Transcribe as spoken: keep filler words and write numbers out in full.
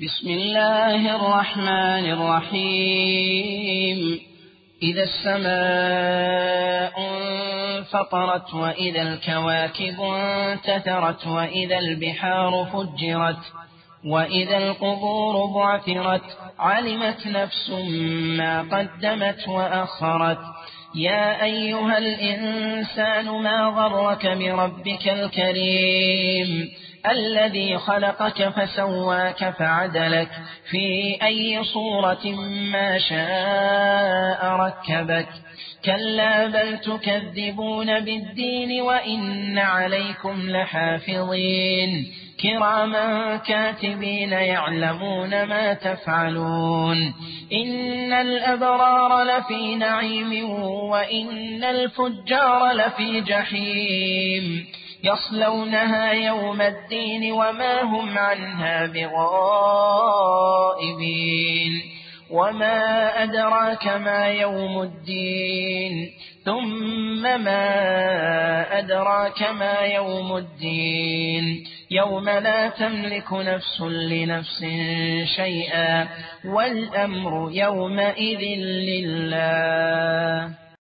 بسم الله الرحمن الرحيم إذا السماء انفطرت وإذا الكواكب انتثرت وإذا البحار فجرت وإذا القبور بعثرت علمت نفس ما قدمت وأخرت يا أيها الإنسان ما غرك بربك الكريم الذي خلقك فسواك فعدلك في أي صورة ما شاء ركبك كلا بل تكذبون بالدين وإن عليكم لحافظين كراما كاتبين يعلمون ما تفعلون إن الأبرار لفي نعيم وإن الفجار لفي جحيم يصلونها يوم الدين وما هم عنها بغائبين وما أدراك ما يوم الدين ثم ما أدراك ما يوم الدين يوم لا تملك نفس لنفس شيئا والأمر يومئذ لله.